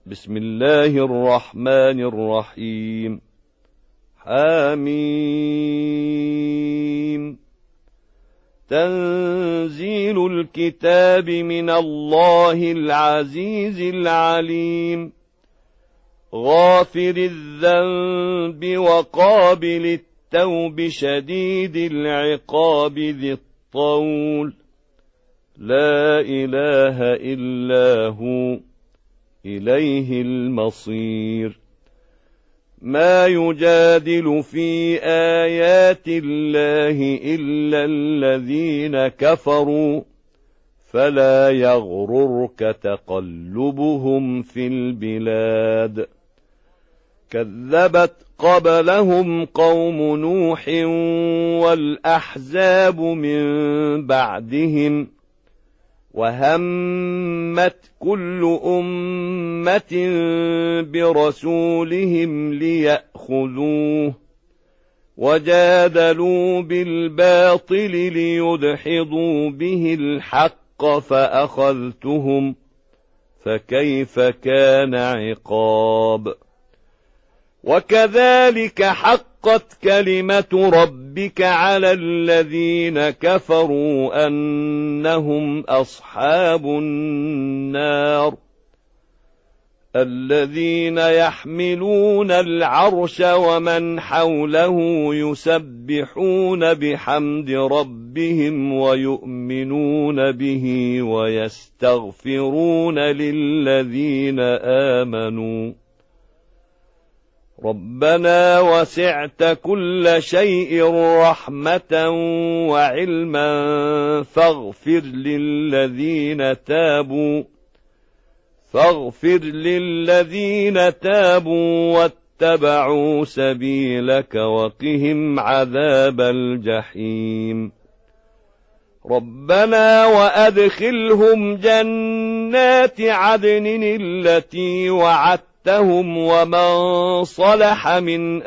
بسم الله الرحمن الرحيم. حميم. تنزيل الكتاب من الله العزيز العليم. غافر الذنب وقابل التوب شديد العقاب ذي الطول. لا إله إلا هو إليه المصير. ما يجادل في آيات الله إلا الذين كفروا فلا يغررك تقلبهم في البلاد. كذبت قبلهم قوم نوح والأحزاب من بعدهم وهمت كل أمة برسولهم ليأخذوه وجادلوا بالباطل ليدحضوا به الحق فأخذتهم فكيف كان عقاب. وكذلك حقت كلمة ربك على الذين كفروا أنهم أصحاب النار. الذين يحملون العرش ومن حوله يسبحون بحمد ربهم ويؤمنون به ويستغفرون للذين آمنوا ربنا وسعت كل شيء رحمة وعلما فاغفر للذين تابوا واتبعوا سبيلك وقهم عذاب الجحيم. ربنا وأدخلهم جنات عدن التي وعدتهم ومن صلح من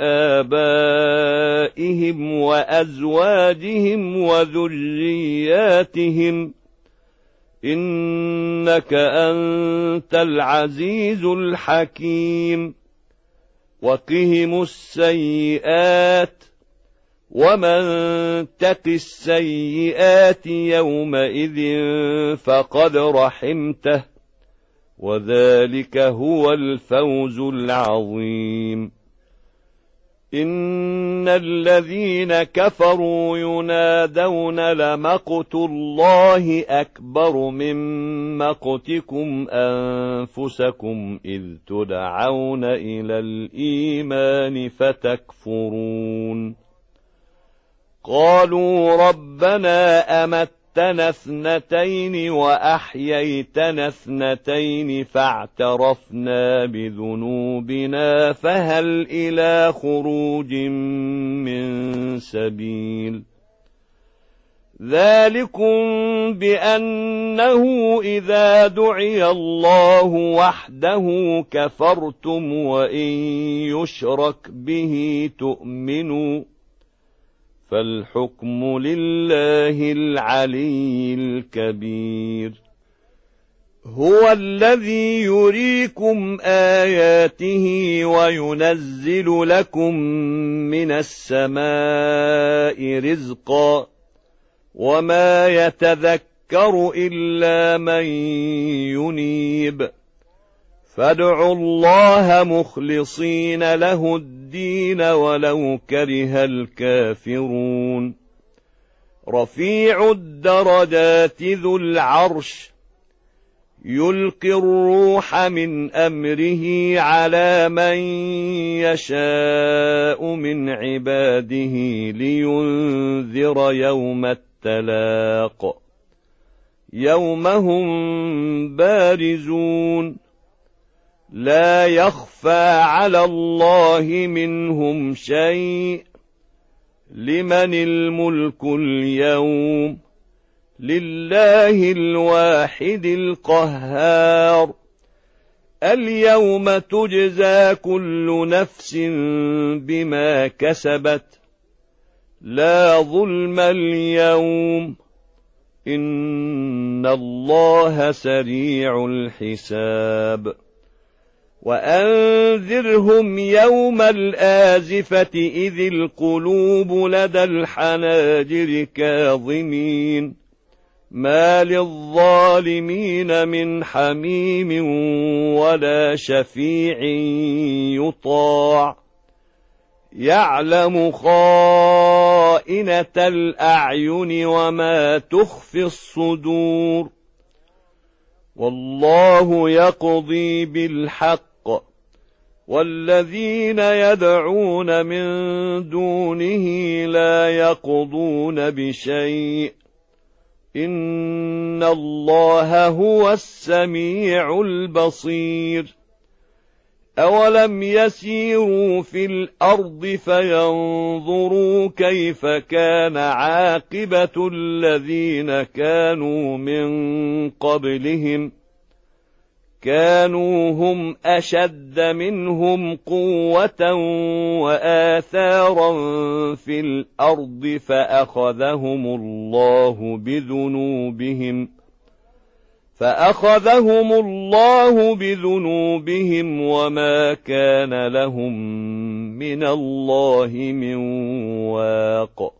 آبائهم وأزواجهم وذرياتهم إنك أنت العزيز الحكيم. وقهم السيئات ومن تق السيئات يومئذ فقد رحمته وذلك هو الفوز العظيم. إن الذين كفروا ينادون لمقت الله أكبر من مقتكم أنفسكم إذ تدعون إلى الإيمان فتكفرون. قالوا ربنا أمتنا اثنتين وأحييتنا اثنتين فاعترفنا بذنوبنا فهل إلى خروج من سبيل. ذلكم بأنه إذا دعي الله وحده كفرتم وإن يشرك به تؤمنوا فالحكم لله العلي الكبير. هو الذي يريكم آياته وينزل لكم من السماء رزقا وما يتذكر إلا من ينيب. فادعوا الله مخلصين له الدين ولو كره الكافرون. رفيع الدرجات ذو العرش يلقي الروح من أمره على من يشاء من عباده لينذر يوم التلاق يوم هم بارزون لا يخفى على الله منهم شيء. لمن الملك اليوم لله الواحد القهار. اليوم تجزى كل نفس بما كسبت لا ظلم اليوم إن الله سريع الحساب. وأنذرهم يوم الآزفة إذ القلوب لدى الحناجر كاظمين ما للظالمين من حميم ولا شفيع يطاع يعلم خائنة الأعين وما تخفي الصدور والله يقضي بالحق والذين يدعون من دونه لا يقضون بشيء إن الله هو السميع البصير أولم يسيروا في الأرض فينظروا كيف كان عاقبة الذين كانوا من قبلهم كانوا هم أشد منهم قوة وآثارا في الأرض فأخذهم الله بذنوبهم وما كان لهم من الله من واق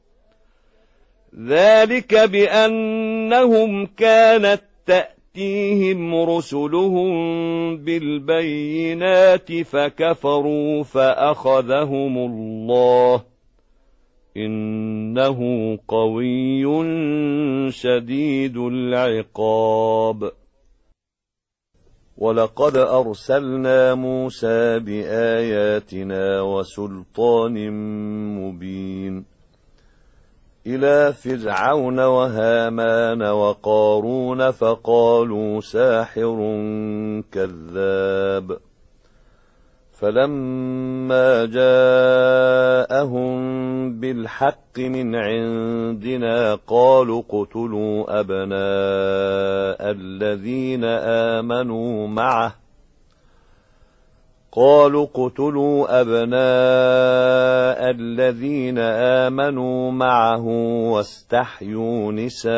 ذلك بأنهم كانت تأتيهم رسلهم بالبينات فكفروا فأخذهم الله إنه قوي شديد العقاب ولقد أرسلنا موسى بآياتنا وسلطان مبين إلى فرعون وهامان وقارون فقالوا ساحر كذاب فلما جاءهم بالحق من عندنا قالوا اقتلوا أبناء الذين آمنوا معه واستحيوا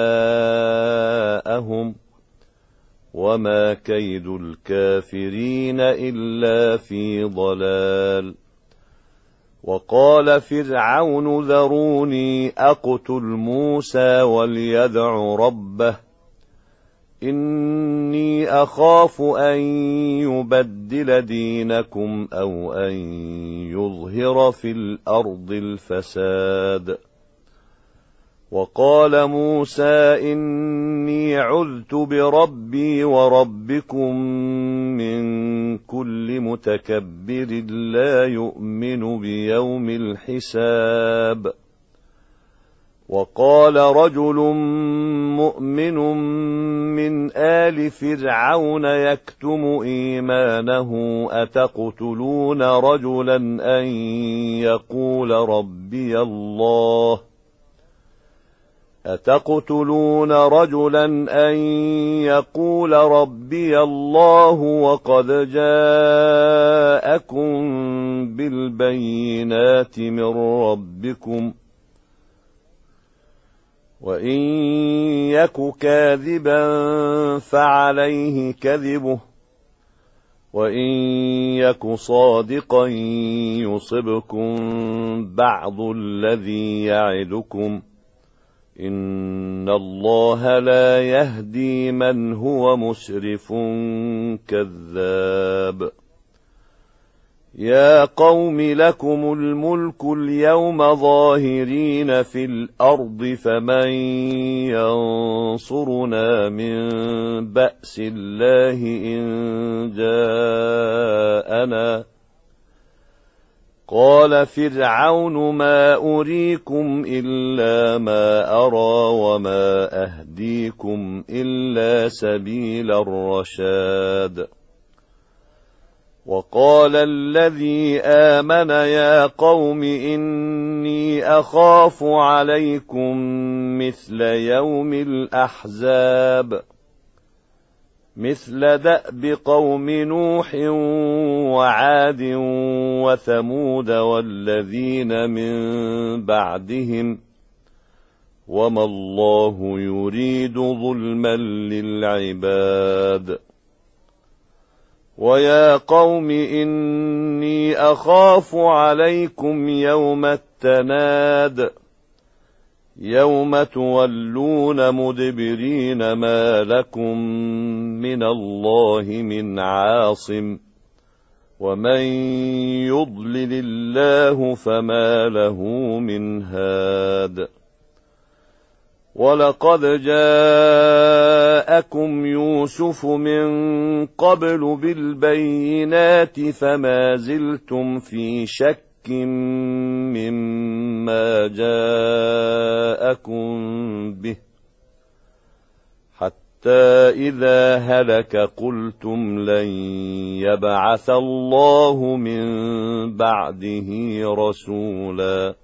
نساءهم وما كيد الكافرين إلا في ضلال وقال فرعون ذروني أقتل موسى وليدع ربه إني أخاف أن يبدل دينكم أو أن يظهر في الأرض الفساد وقال موسى إني عذت بربي وربكم من كل متكبر لا يؤمن بيوم الحساب وقال رجل مؤمن من آل فرعون يكتم إيمانه أتقتلون رجلا أن يقول ربي الله وقد جاءكم بالبينات من ربكم وإن يك كاذبا فعليه كذبه وإن يك صادقا يصبكم بعض الذي يعدكم إن الله لا يهدي من هو مسرف كذاب يا قوم لكم الملك اليوم ظاهرين في الأرض فمن ينصرنا من بأس الله إن جاءنا قال فرعون ما أريكم إلا ما أرى وما أهديكم إلا سبيل الرشاد وقال الذي آمن يا قوم إني أخاف عليكم مثل يوم الأحزاب مثل دأب قوم نوح وعاد وثمود والذين من بعدهم وما الله يريد ظلما للعباد ويا قوم إني أخاف عليكم يوم التناد يوم تولون مدبرين ما لكم من الله من عاصم ومن يضلل الله فما له من هاد ولقد جاءكم يوسف من قبل بالبينات فما زلتم في شك مما جاءكم به حتى إذا هلك قلتم لن يبعث الله من بعده رسولا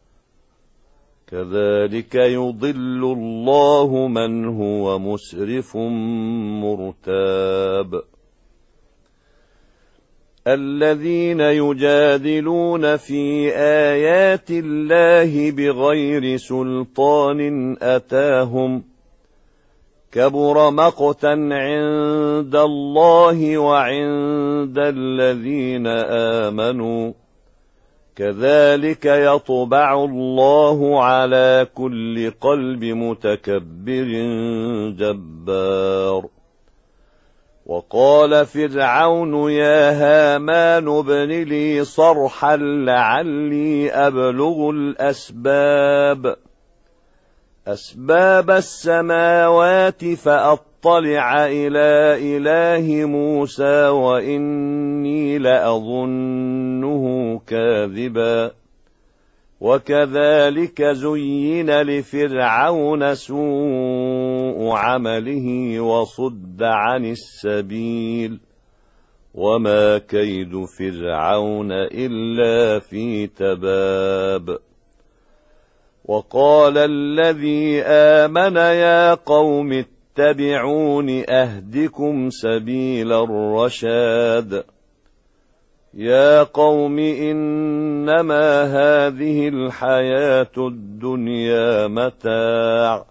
كذلك يضل الله من هو مسرف مرتاب الذين يجادلون في آيات الله بغير سلطان أتاهم كبر مقتا عند الله وعند الذين آمنوا كذلك يطبع الله على كل قلب متكبر جبار وقال فرعون يا هامان ابن لي صرحا لعلي أبلغ أسباب السماوات فأطلع إلى إله موسى وإني لأظنه كاذبا وكذلك زين لفرعون سوء عمله وصد عن السبيل وما كيد فرعون إلا في تباب وقال الذي آمن يا قوم اتبعون أهدكم سبيل الرشاد يا قوم إنما هذه الحياة الدنيا متاع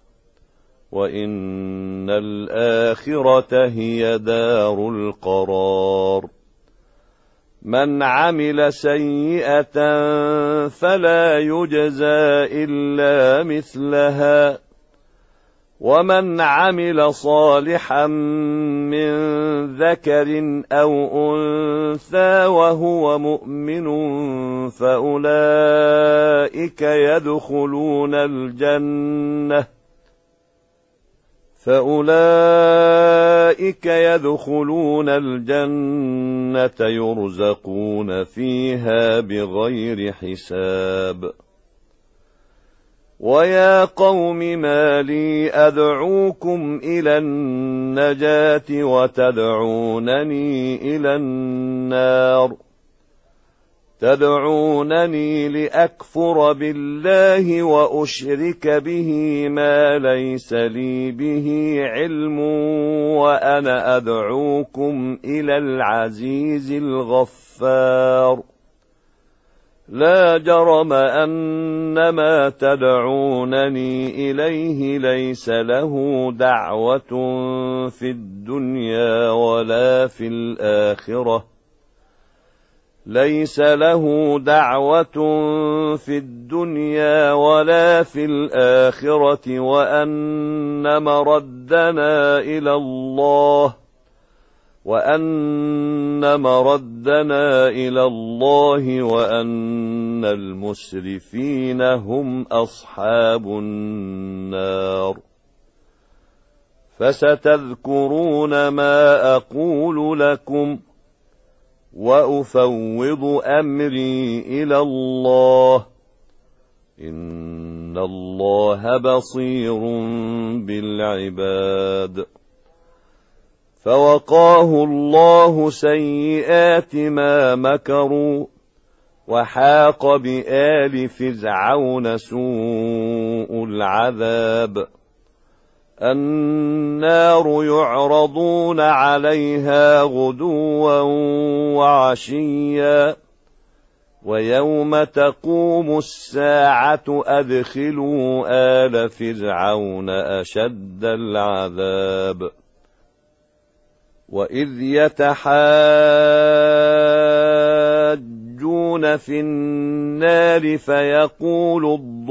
وإن الآخرة هي دار القرار من عمل سيئة فلا يجزى إلا مثلها ومن عمل صالحا من ذكر أو أنثى وهو مؤمن فأولئك يدخلون الجنة يرزقون فيها بغير حساب ويا قوم ما لي أدعوكم إلى النجاة وتدعونني إلى النار تدعونني لأكفر بالله وأشرك به ما ليس لي به علم وأنا أدعوكم إلى العزيز الغفار لا جرم أن ما تدعونني إليه ليس له دعوة في الدنيا ولا في الآخرة وأن مردنا إلى الله وأن المسرفين هم أصحاب النار فستذكرون ما أقول لكم وأفوض أمري إلى الله إن الله بصير بالعباد فوقاه الله سيئات ما مكروا وحاق بآل فرعون سوء العذاب النار يعرضون عليها غدوا وعشيا ويوم تقوم الساعة أدخلوا آل فرعون أشد العذاب وإذ يتحاجون في النار فيقول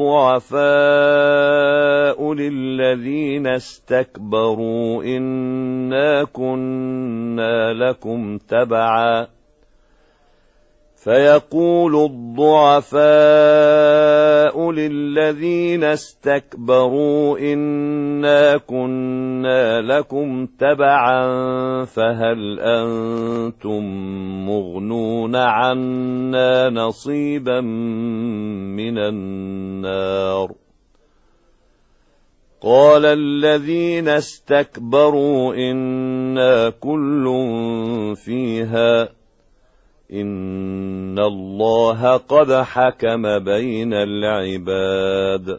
الضعفاء للذين استكبروا إنا كنا لكم تبعا فهل أنتم مغنون عنا نصيبا من النار قال الذين استكبروا إنا كل فيها إن الله قد حكم بين العباد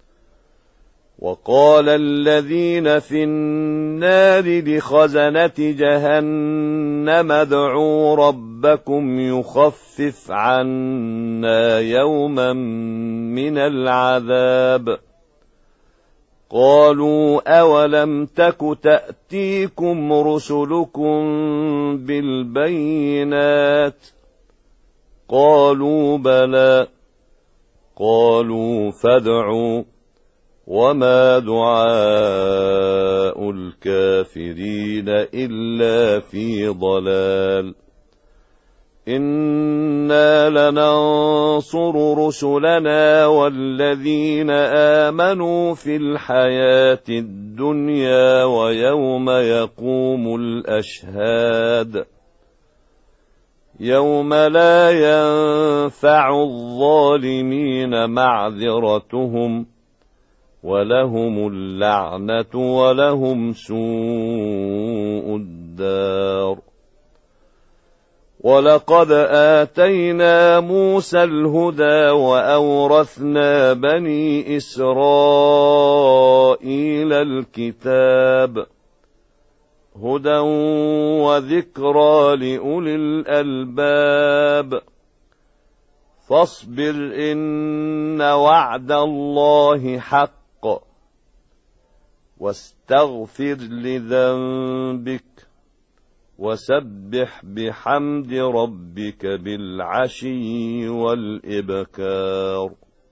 وقال الذين في النار لخزنة جهنم ادعوا ربكم يخفف عنا يوما من العذاب قالوا أولم تك تأتيكم رسلكم بالبينات قالوا بلى قالوا فادعوا وما دعاء الكافرين إلا في ضلال إنا لننصر رسلنا والذين آمنوا في الحياة الدنيا ويوم يقوم الأشهاد يوم لا ينفع الظالمين معذرتهم ولهم اللعنة ولهم سوء الدار ولقد آتينا موسى الهدى وأورثنا بني إسرائيل الكتاب هدى وذكرى لأولي الألباب فاصبر إن وعد الله حق واستغفر لذنبك وسبح بحمد ربك بالعشي والإبكار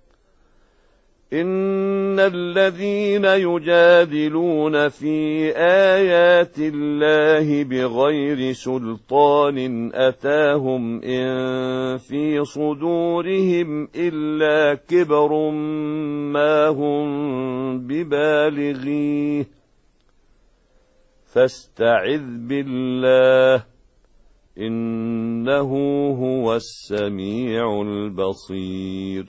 إن الذين يجادلون في آيات الله بغير سلطان أتاهم إن في صدورهم إلا كبر ما هم ببالغيه فاستعذ بالله إنه هو السميع البصير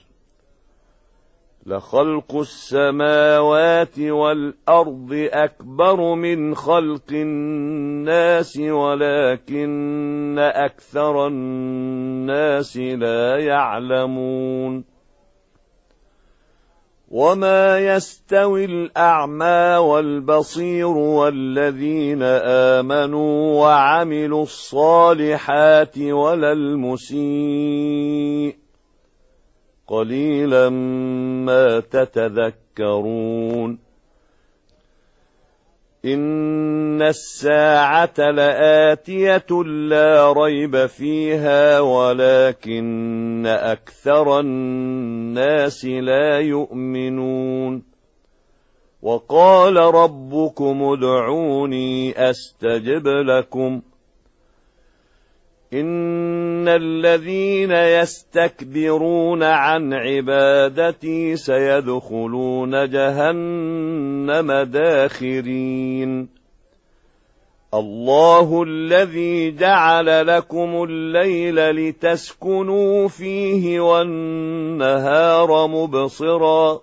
لخلق السماوات والأرض أكبر من خلق الناس ولكن أكثر الناس لا يعلمون وما يستوي الأعمى والبصير والذين آمنوا وعملوا الصالحات ولا المسيء قليلا ما تتذكرون إن الساعة لآتية لا ريب فيها ولكن أكثر الناس لا يؤمنون وقال ربكم ادعوني أستجب لكم إن الذين يستكبرون عن عبادتي سيدخلون جهنم داخرين الله الذي جعل لكم الليل لتسكنوا فيه والنهار مبصرا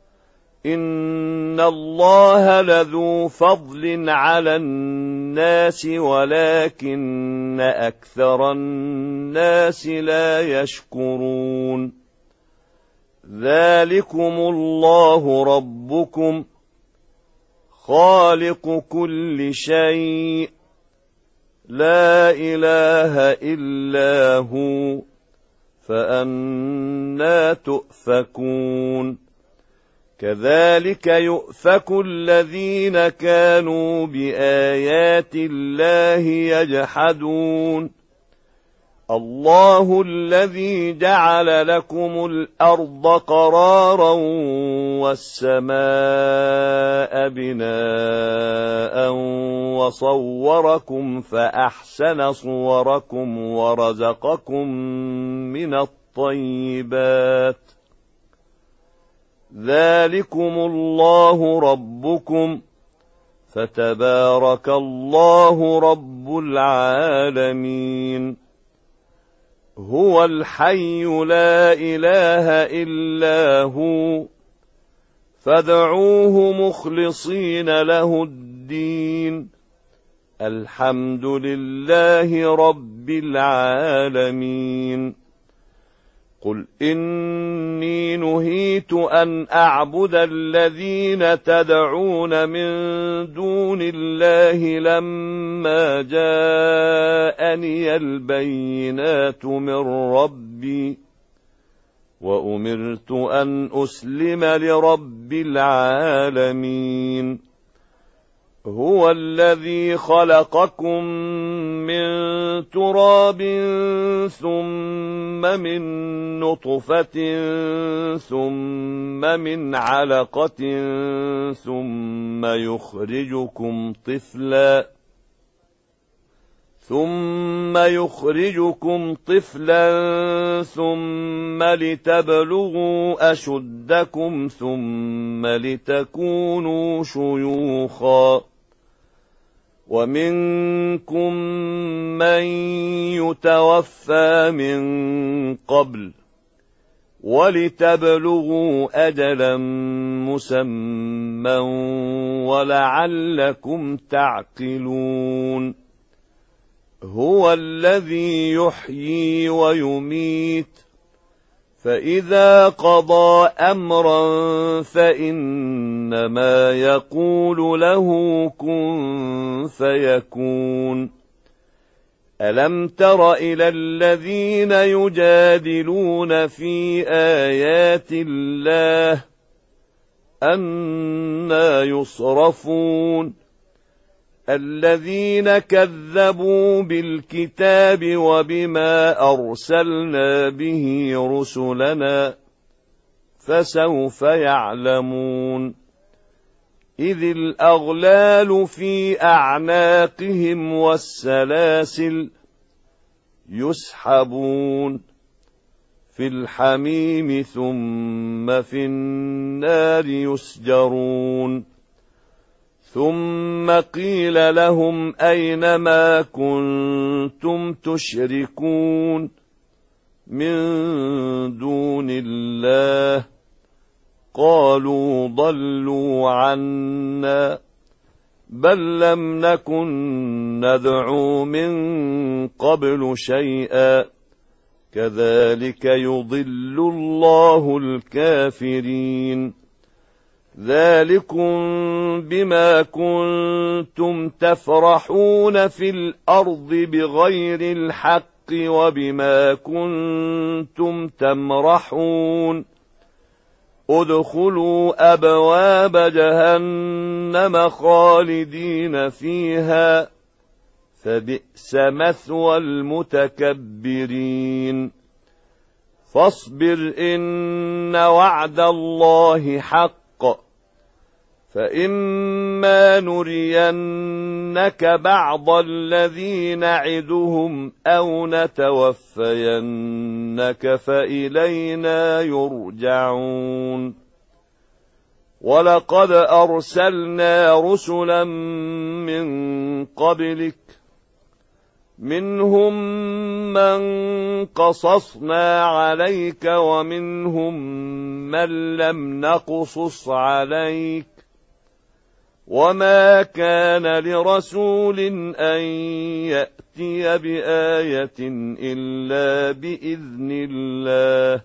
إن الله لذو فضل على الناس ولكن أكثر الناس لا يشكرون ذلكم الله ربكم خالق كل شيء لا إله إلا هو فأنى تؤفكون كذلك يؤفك الذين كانوا بآيات الله يجحدون الله الذي جعل لكم الأرض قرارا والسماء بناء وصوركم فأحسن صوركم ورزقكم من الطيبات ذلكم الله ربكم فتبارك الله رب العالمين هو الحي لا إله إلا هو فادعوه مخلصين له الدين الحمد لله رب العالمين قل إني نهيت أن أعبد الذين تدعون من دون الله لما جاءني البينات من ربي وأمرت أن أسلم لرب العالمين هو الذي خلقكم من تراب ثم من نطفة ثم من علقة ثم يخرجكم طفلا ثم لتبلغوا أشدكم ثم لتكونوا شيوخا ومنكم من يتوفى من قبل ولتبلغوا أجلا مسمى ولعلكم تعقلون هو الذي يحيي ويميت فإذا قضى أمرا فإنما يقول له كن فيكون ألم تر إلى الذين يجادلون في آيات الله أنى يصرفون الذين كذبوا بالكتاب وبما أرسلنا به رسلنا فسوف يعلمون إذ الأغلال في أعناقهم والسلاسل يسحبون في الحميم ثم في النار يسجرون ثم قيل لهم أين ما كنتم تشركون من دون الله قالوا ضلوا عنا بل لم نكن ندعو من قبل شيئا كذلك يضل الله الكافرين ذلكم بما كنتم تفرحون في الأرض بغير الحق وبما كنتم تمرحون ادخلوا أبواب جهنم خالدين فيها فبئس مثوى المتكبرين فاصبر إن وعد الله حق فإما نرينك بعض الذي نعدهم أو نتوفينك فإلينا يرجعون ولقد أرسلنا رسلا من قبلك منهم من قصصنا عليك ومنهم من لم نقصص عليك وما كان لرسول أن يأتي بآية إلا بإذن الله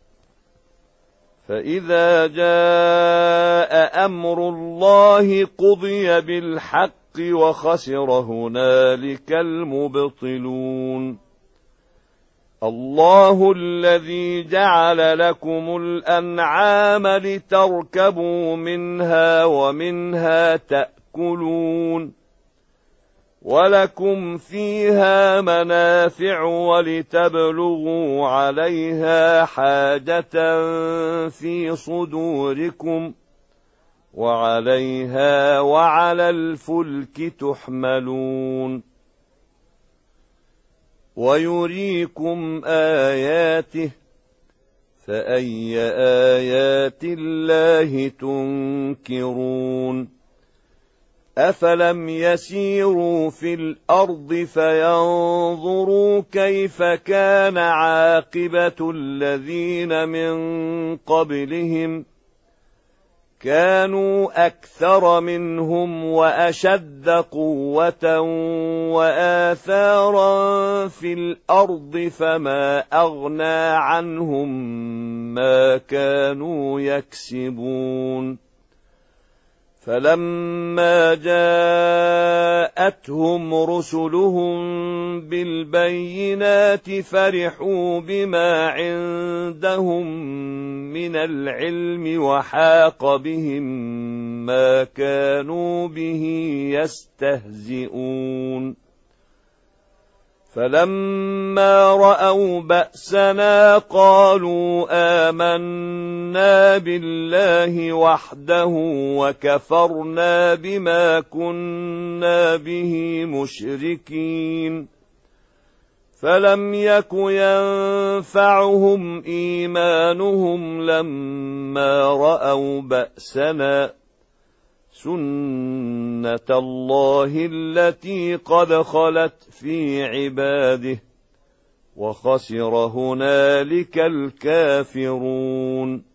فإذا جاء أمر الله قضي بالحق وخسر هنالك المبطلون الله الذي جعل لكم الأنعام لتركبوا منها ومنها تأكلون ولكم فيها منافع ولتبلغوا عليها حاجة في صدوركم وعليها وعلى الفلك تحملون ويريكم آياته فأي آيات الله تنكرون أفلم يسيروا في الأرض فينظروا كيف كان عاقبة الذين من قبلهم كانوا أكثر منهم وأشد قوة وآثارا في الأرض فما أغنى عنهم ما كانوا يكسبون فلما جاءتهم رسلهم بالبينات فرحوا بما عندهم من العلم وحاق بهم ما كانوا به يستهزئون فلما رأوا بأسنا قالوا آمنا بالله وحده وكفرنا بما كنا به مشركين فلم يك ينفعهم إيمانهم لما رأوا بأسنا سنة الله التي قد خلت في عباده وخسر هنالك الكافرون